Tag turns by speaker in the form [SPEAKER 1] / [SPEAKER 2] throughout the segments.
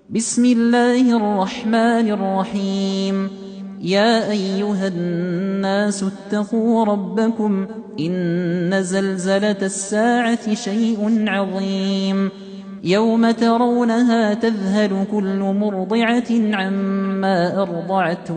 [SPEAKER 1] بسم الله الرحمن الرحيم. يا أيها الناس اتقوا ربكم إن زلزلة الساعة شيء عظيم. يوم ترونها تذهل كل مرضعة عما أرضعت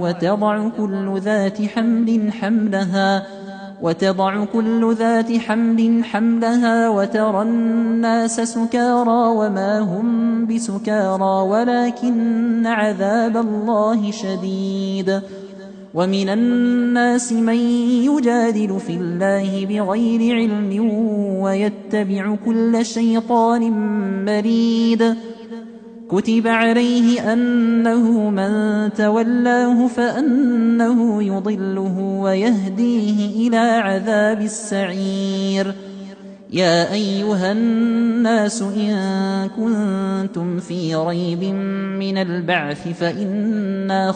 [SPEAKER 1] وتضع كل ذات حمل حملها وترى الناس سكارى وما هم بسكارى ولكن عذاب الله شديد. ومن الناس من يجادل في الله بغير علم ويتبع كل شيطان مريد. كتب عليه أنه من تولاه فأنه يضله ويهديه إلى عذاب السعير. يا أيها الناس إن كنتم في ريب من البعث فإنا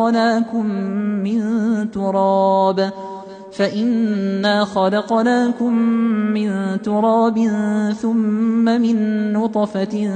[SPEAKER 1] خلقناكم من تراب ثم من نطفة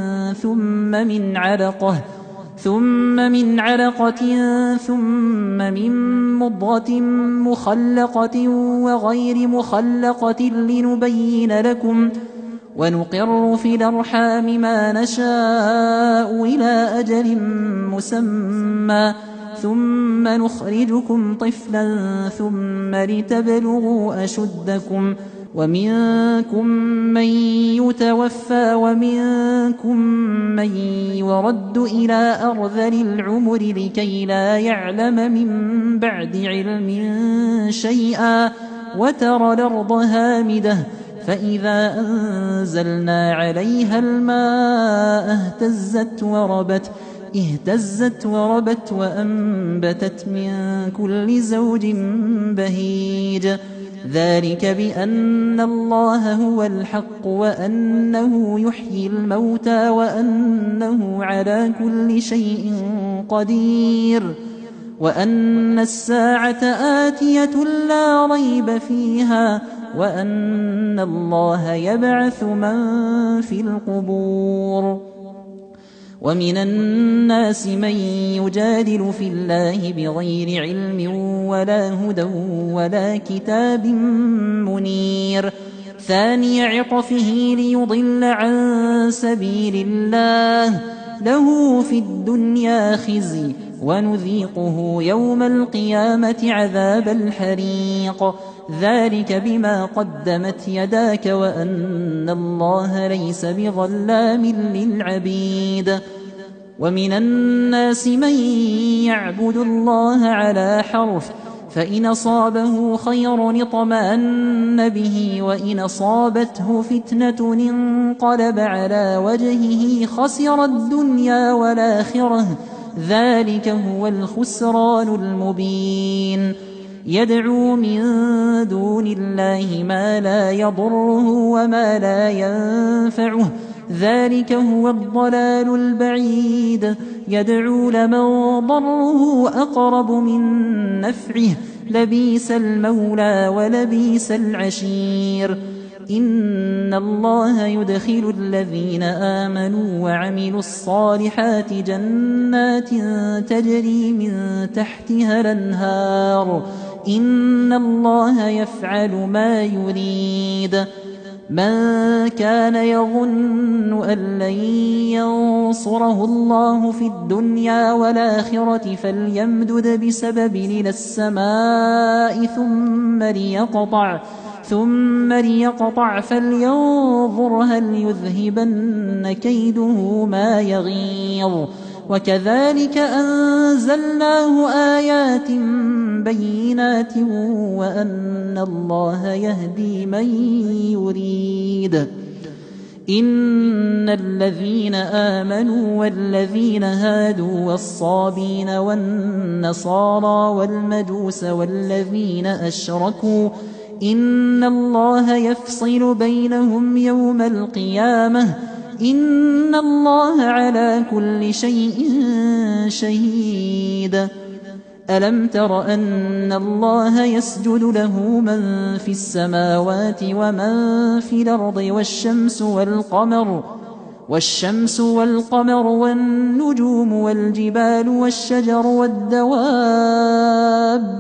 [SPEAKER 1] ثم من علقة ثم من مضغة مخلقة وغير مخلقة لنبين لكم ونقر في الأرحام ما نشاء إلى أجل مسمى ثم نخرجكم طفلا ثم لتبلغوا أشدكم ومنكم من يتوفى ومنكم من يرد إلى أرذل العمر لكي لا يعلم من بعد علم شيئا. وترى الأرض هامدة فإذا أنزلنا عليها الماء اهتزت وربت وأنبتت من كل زوج بهيج. ذلك بأن الله هو الحق وأنه يحيي الموتى وأنه على كل شيء قدير وأن الساعة آتية لا ريب فيها وأن الله يبعث من في القبور. ومن الناس من يجادل في الله بغير علم ولا هدى ولا كتاب منير. ثاني عطفه ليضل عن سبيل الله له في الدنيا خزي ونذيقه يوم القيامة عذاب الحريق. ذلك بما قدمت يداك وأن الله ليس بظلام للعبيد. ومن الناس من يعبد الله على حرف فإن أصابه خير اطمأن به وإن أصابته فتنة انقلب على وجهه خسر الدنيا والآخرة ذلك هو الخسران المبين. يدعو من دون الله ما لا يضره وما لا ينفعه ذلك هو الضلال البعيد. يدعو لمن ضره أقرب من نفعه لبيس المولى ولبيس العشير. إن الله يدخل الذين آمنوا وعملوا الصالحات جنات تجري من تحتها الأنهار إن الله يفعل ما يريد. من كان يظن أن لن ينصره الله في الدنيا والآخرة فليمدد بسبب إلى السماء ثم ليقطع فلينظر هل يذهبن كيده ما يغيظ. وكذلك أنزلناه آيات بينات وأن الله يهدي من يريد. إن الذين آمنوا والذين هادوا والصابين والنصارى والمجوس والذين أشركوا إن الله يفصل بينهم يوم القيامة إن الله على كل شيء شهيد. ألم تر أن الله يسجد له من في السماوات ومن في الأرض والشمس والشمس والقمر والنجوم والجبال والشجر والدواب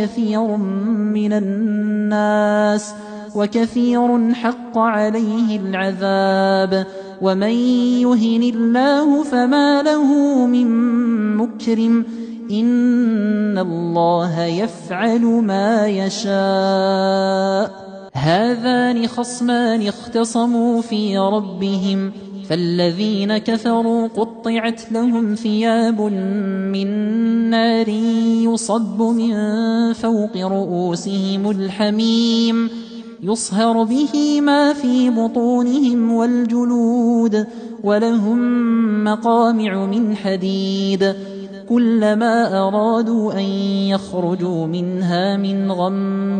[SPEAKER 1] وكثير حق عليه العذاب ومن يهن الله فما له من مكرم إن الله يفعل ما يشاء. هذان خصمان اختصموا في ربهم فالذين كفروا قطعت لهم ثياب من نار يصب من فوق رؤوسهم الحميم يصهر به ما في بطونهم والجلود ولهم مقامع من حديد كلما أرادوا أن يخرجوا منها من غم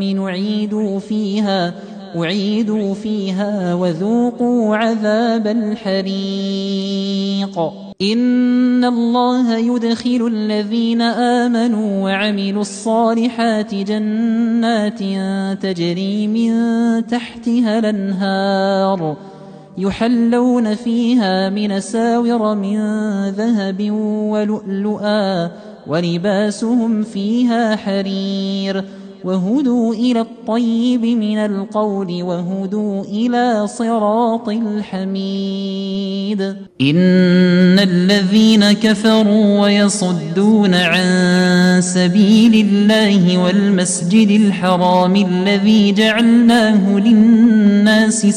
[SPEAKER 1] أعيدوا فيها وذوقوا عذاب الحريق. إن الله يدخل الذين آمنوا وعملوا الصالحات جنات تجري من تحتها الأنهار يحلون فيها من أساور من ذهب ولؤلؤا ولباسهم فيها حرير وهدوا إلى الطيب من القول وهدوا إلى صراط الحميد. إن الذين كفروا ويصدون عن سبيل الله والمسجد الحرام الذي جعلناه للناس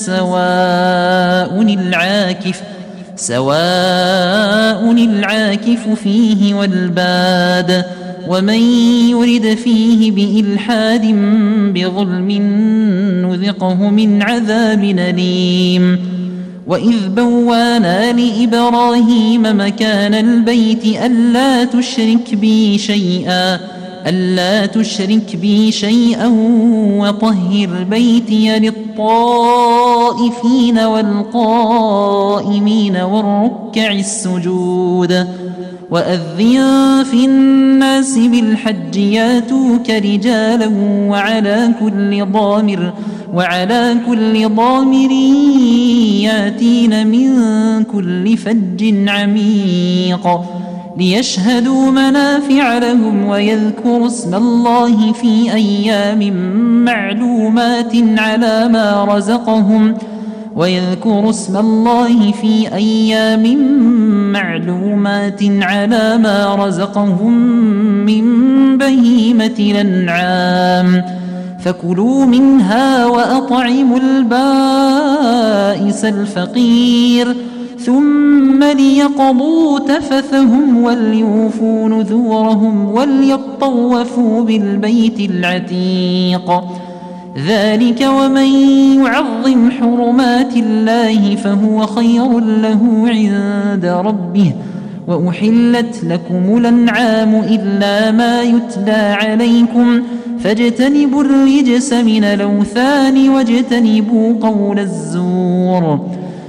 [SPEAKER 1] سواء العاكف فيه والباد ومن يرد فيه بإلحاد بظلم نذقه من عذاب أليم. وإذ بوانا لإبراهيم مكان البيت ألا تشرك بي شيئا وطهر بيتي للطائفين والقائمين والركع السجود. وأذن في الناس بالحج ياتوك رجالا وعلى كل ضامر ياتين من كل فج عميق ليشهدوا منافع لهم ويذكروا اسم الله في أيام معلومات على ما رزقهم من بهيمة الأنعام فكلوا منها وأطعموا البائس الفقير ثم ليقضوا تفثهم وليوفوا نذورهم وليطوفوا بالبيت العتيق. ذلك ومن يعظم حرمات الله فهو خير له عند ربه. وأحلت لكم الأنعام إلا ما يتلى عليكم فاجتنبوا الرجس من الأوثان واجتنبوا قول الزور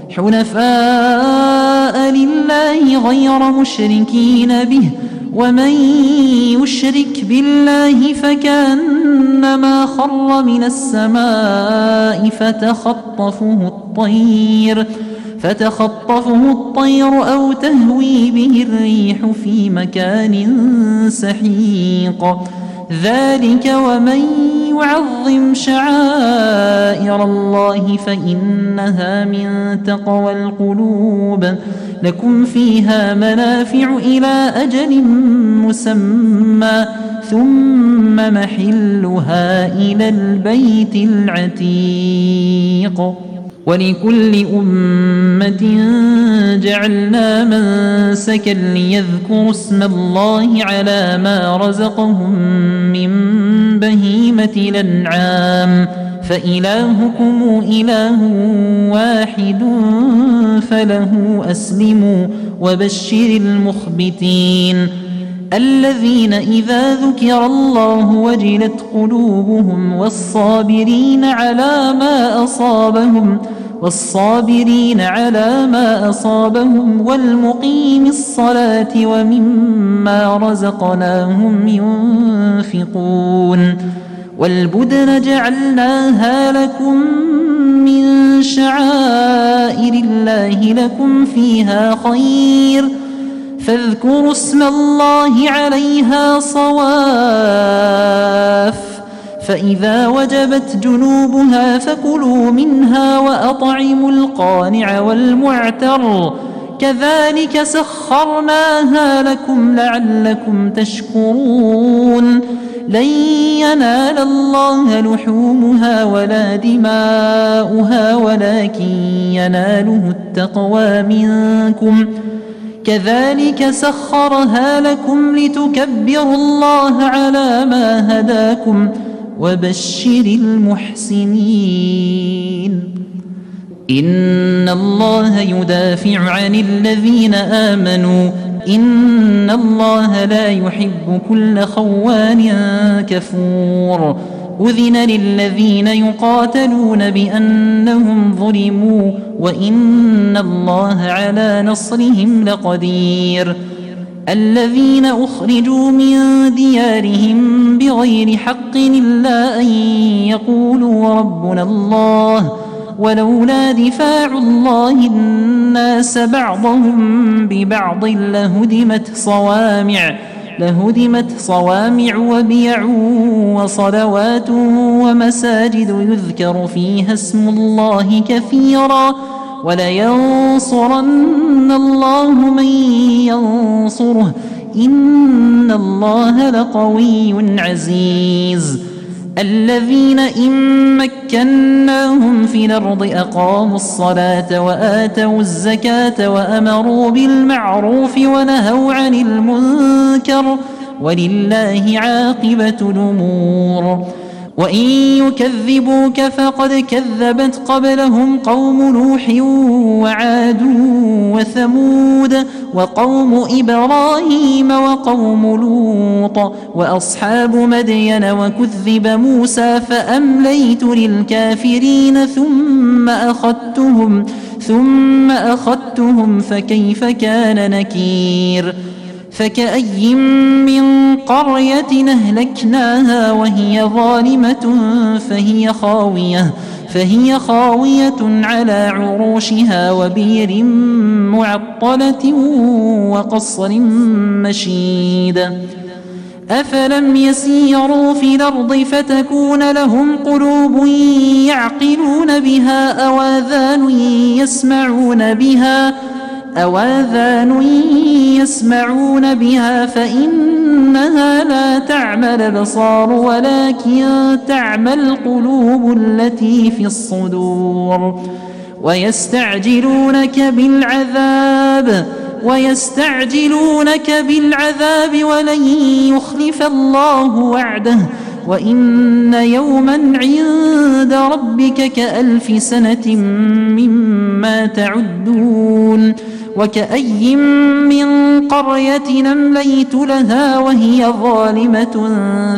[SPEAKER 1] حنفاء لله غير مشركين به ومن يشرك بالله فكأنما خر من السماء فتخطفه الطير أو تهوي به الريح في مكان سحيق. ذلك ومن يعظم شعائر الله فإنها من تقوى القلوب. لكم فيها منافع إلى أجل مسمى ثم محلها إلى البيت العتيق. ولكل أمة جعلنا منسكا ليذكروا اسم الله على ما رزقهم من بهيمة الأنعام فإلهكم إله واحد فله أسلموا وبشر المخبتين الذين إذا ذكر الله وجلت قلوبهم والصابرين على ما أصابهم والمقيم الصلاة ومما رزقناهم ينفقون. والبدن جعلناها لكم من شعائر الله لكم فيها خير فاذكروا اسم الله عليها صواف فإذا وجبت جنوبها فكلوا منها وأطعموا القانع والمعتر كذلك سخرناها لكم لعلكم تشكرون لن ينال الله لحومها ولا دماؤها ولكن يناله التقوى منكم كذلك سخرها لكم لتكبروا الله على ما هداكم وبشر المحسنين إن الله يدافع عن الذين آمنوا إن الله لا يحب كل خوان كفور أذن للذين يقاتلون بأنهم ظلموا وإن الله على نصرهم لقدير الذين أخرجوا من ديارهم بغير حق إلا أن يقولوا ربنا الله ولولا دفاع الله الناس بعضهم ببعض لهدمت صوامع وبيع وصلوات ومساجد يذكر فيها اسم الله كثيرا ولينصرن الله من ينصره إن الله لقوي عزيز الذين إن مكناهم في الأرض أقاموا الصلاة وآتوا الزكاة وأمروا بالمعروف ونهوا عن المنكر ولله عاقبة الأمور وإن يكذبوك فقد كذبت قبلهم قوم نوح وعاد وثمود وقوم إبراهيم وقوم لوط وأصحاب مدين وكذب موسى فأمليت للكافرين ثم أخذتهم فكيف كان نكير فكأي من قرية أهلكناها وهي ظالمة فهي خاوية على عروشها وبير معطلة وقصر مشيد أفلم يسيروا في الأرض فتكون لهم قلوب يعقلون بها أواذان يسمعون بها فإنها لا تعمى الأبصار ولكن تعمى القلوب التي في الصدور ويستعجلونك بالعذاب ولن يخلف الله وعده وإن يوما عند ربك كألف سنة مما تعدون وكأي من قرية أمليت لها وهي ظالمة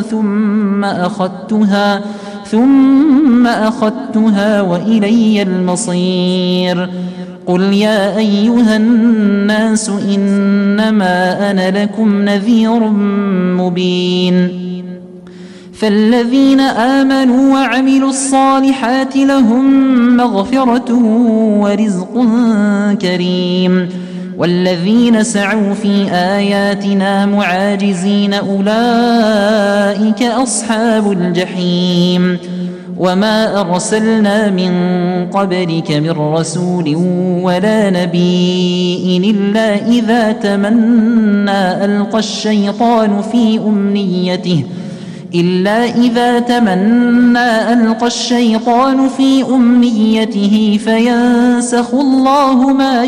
[SPEAKER 1] ثم أخذتها وإلي المصير قل يا أيها الناس إنما أنا لكم نذير مبين فالذين آمنوا وعملوا الصالحات لهم مغفرة ورزق كريم والذين سعوا في آياتنا معاجزين أولئك أصحاب الجحيم وما أرسلنا من قبلك من رسول ولا نبي إلا إذا تمنى ألقى الشيطان في أمنيته فينسخ الله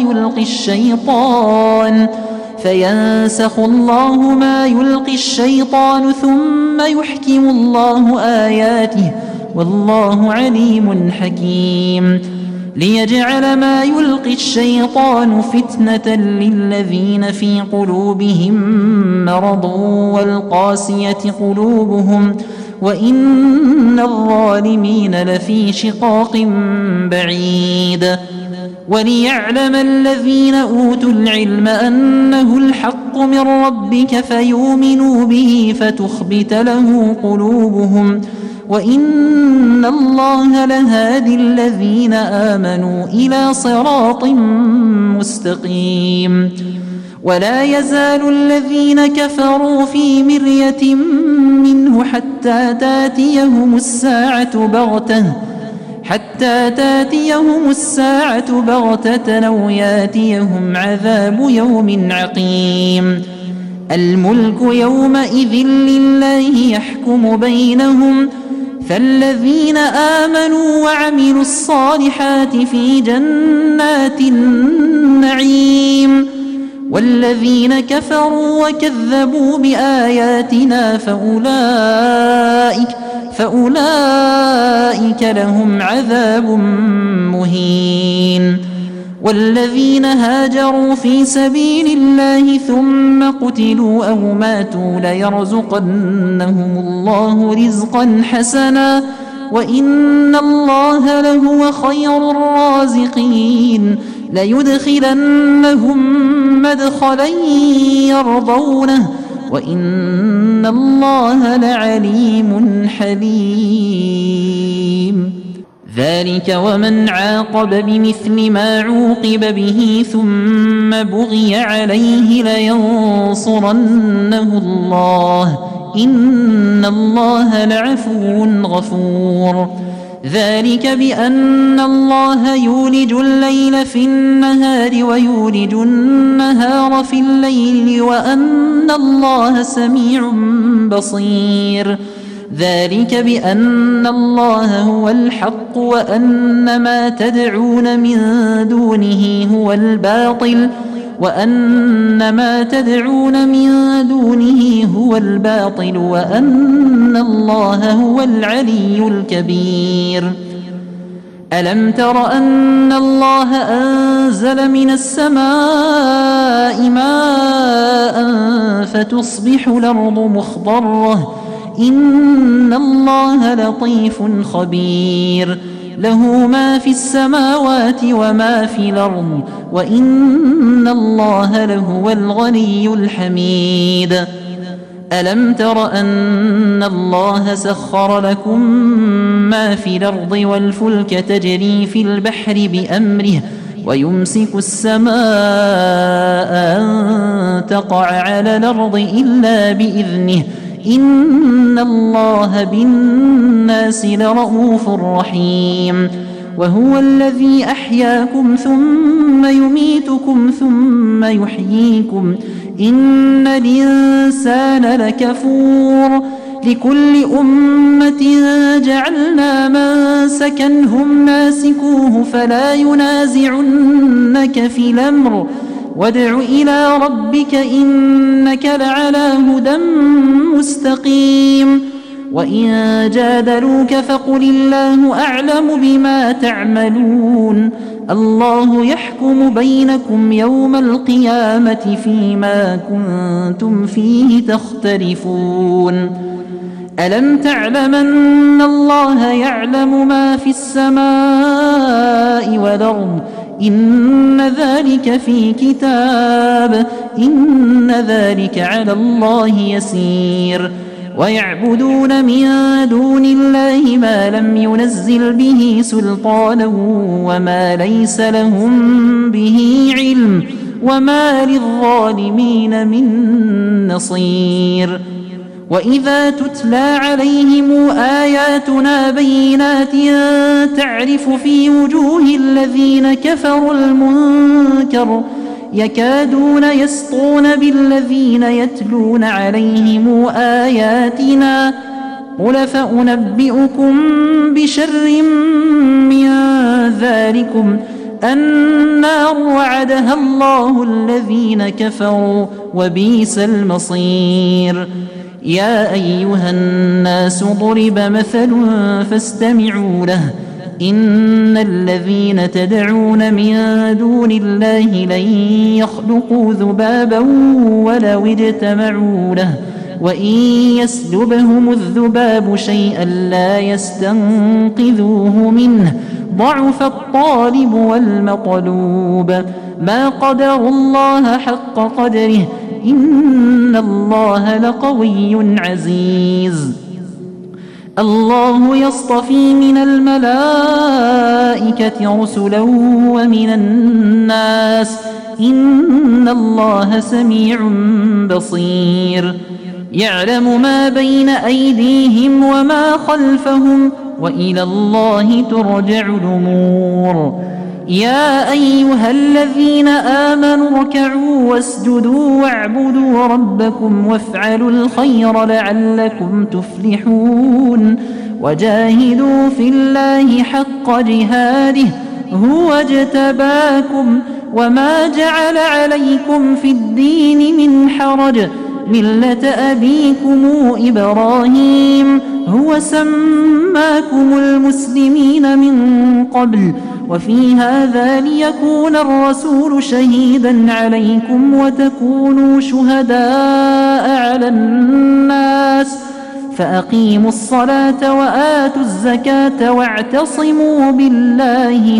[SPEAKER 1] ما يلقي الشيطان ثم يحكم الله آياته والله عليم حكيم ليجعل ما يلقي الشيطان فتنة للذين في قلوبهم مرض والقاسية قلوبهم وإن الظالمين لفي شقاق بعيد وليعلم الذين أوتوا العلم أنه الحق من ربك فيؤمنوا به فتخبت له قلوبهم وإن الله لهادي الذين آمنوا إلى صراط مستقيم. ولا يزال الذين كفروا في مرية منه حتى تاتيهم الساعة بغتة أو ياتيهم عذاب يوم عقيم. الملك يومئذ لله يحكم بينهم فالذين آمنوا وعملوا الصالحات في جنات النعيم والذين كفروا وكذبوا بآياتنا فأولئك لهم عذاب مهين. والذين هاجروا في سبيل الله ثم قتلوا أو ماتوا ليرزقنهم الله رزقا حسنا وإن الله لهو خير الرازقين. ليدخلنهم مدخلا يرضونه وإن الله لعليم حليم. ذلك ومن عاقب بمثل ما عوقب به ثم بغي عليه لينصرنه الله إن الله لعفو غفور. ذلك بأن الله يولج الليل في النهار ويولج النهار في الليل وأن الله سميع بصير. ذلك بأن الله هو الحق وأن ما تدعون من دونه هو الباطل وأن الله هو العلي الكبير. ألم تر أن الله أنزل من السماء ماء فتصبح الأرض مخضرة إن الله لطيف خبير. له ما في السماوات وما في الأرض وإن الله لهو الغني الحميد. ألم تر أن الله سخر لكم ما في الأرض والفلك تجري في البحر بأمره ويمسك السماء أن تقع على الأرض إلا بإذنه إن الله بالناس لرؤوف رحيم. وهو الذي أحياكم ثم يميتكم ثم يحييكم إن الإنسان لكفور. لكل أمة جعلنا منسكا هم ناسكوه فلا ينازعنك في الأمر وادع إلى ربك إنك لعلى هدى مستقيم. وإن جادلوك فقل الله أعلم بما تعملون الله يحكم بينكم يوم القيامة فيما كنتم فيه تختلفون. ألم تعلم أن الله يعلم ما في السماء والأرض إن ذلك في كتاب إن ذلك على الله يسير. ويعبدون من دون الله ما لم ينزل به سلطانا وما ليس لهم به علم وما للظالمين من نصير. وإذا تتلى عليهم آياتنا بينات تعرف في وجوه الذين كفروا المنكر يكادون يسطون بالذين يتلون عليهم آياتنا قل فأنبئكم بشر من ذلكم النار وعدها الله الذين كفروا وبئس المصير. يا أيها الناس ضرب مثل فاستمعوا له إن الذين تدعون من دون الله لن يخلقوا ذبابا ولو اجتمعوا له وإن يسلبهم الذباب شيئا لا يستنقذوه منه ضعف الطالب والمطلوب ما قدروا الله حق قدره إن الله لقوي عزيز الله يصطفي من الملائكة رسلا ومن الناس إن الله سميع بصير يعلم ما بين أيديهم وما خلفهم وإلى الله ترجع الأمور يا أيها الذين آمنوا اركعوا واسجدوا واعبدوا ربكم وافعلوا الخير لعلكم تفلحون وجاهدوا في الله حق جهاده هو اجتباكم وما جعل عليكم في الدين من حرج ملة أبيكم إبراهيم هو سماكم المسلمين من قبل وفي هذا ليكون الرسول شهيدا عليكم وتكونوا شهداء على الناس فأقيموا الصلاة وآتوا الزكاة واعتصموا بالله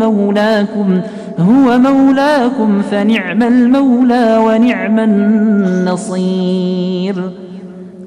[SPEAKER 1] هو مولاكم فنعم المولى ونعم النصير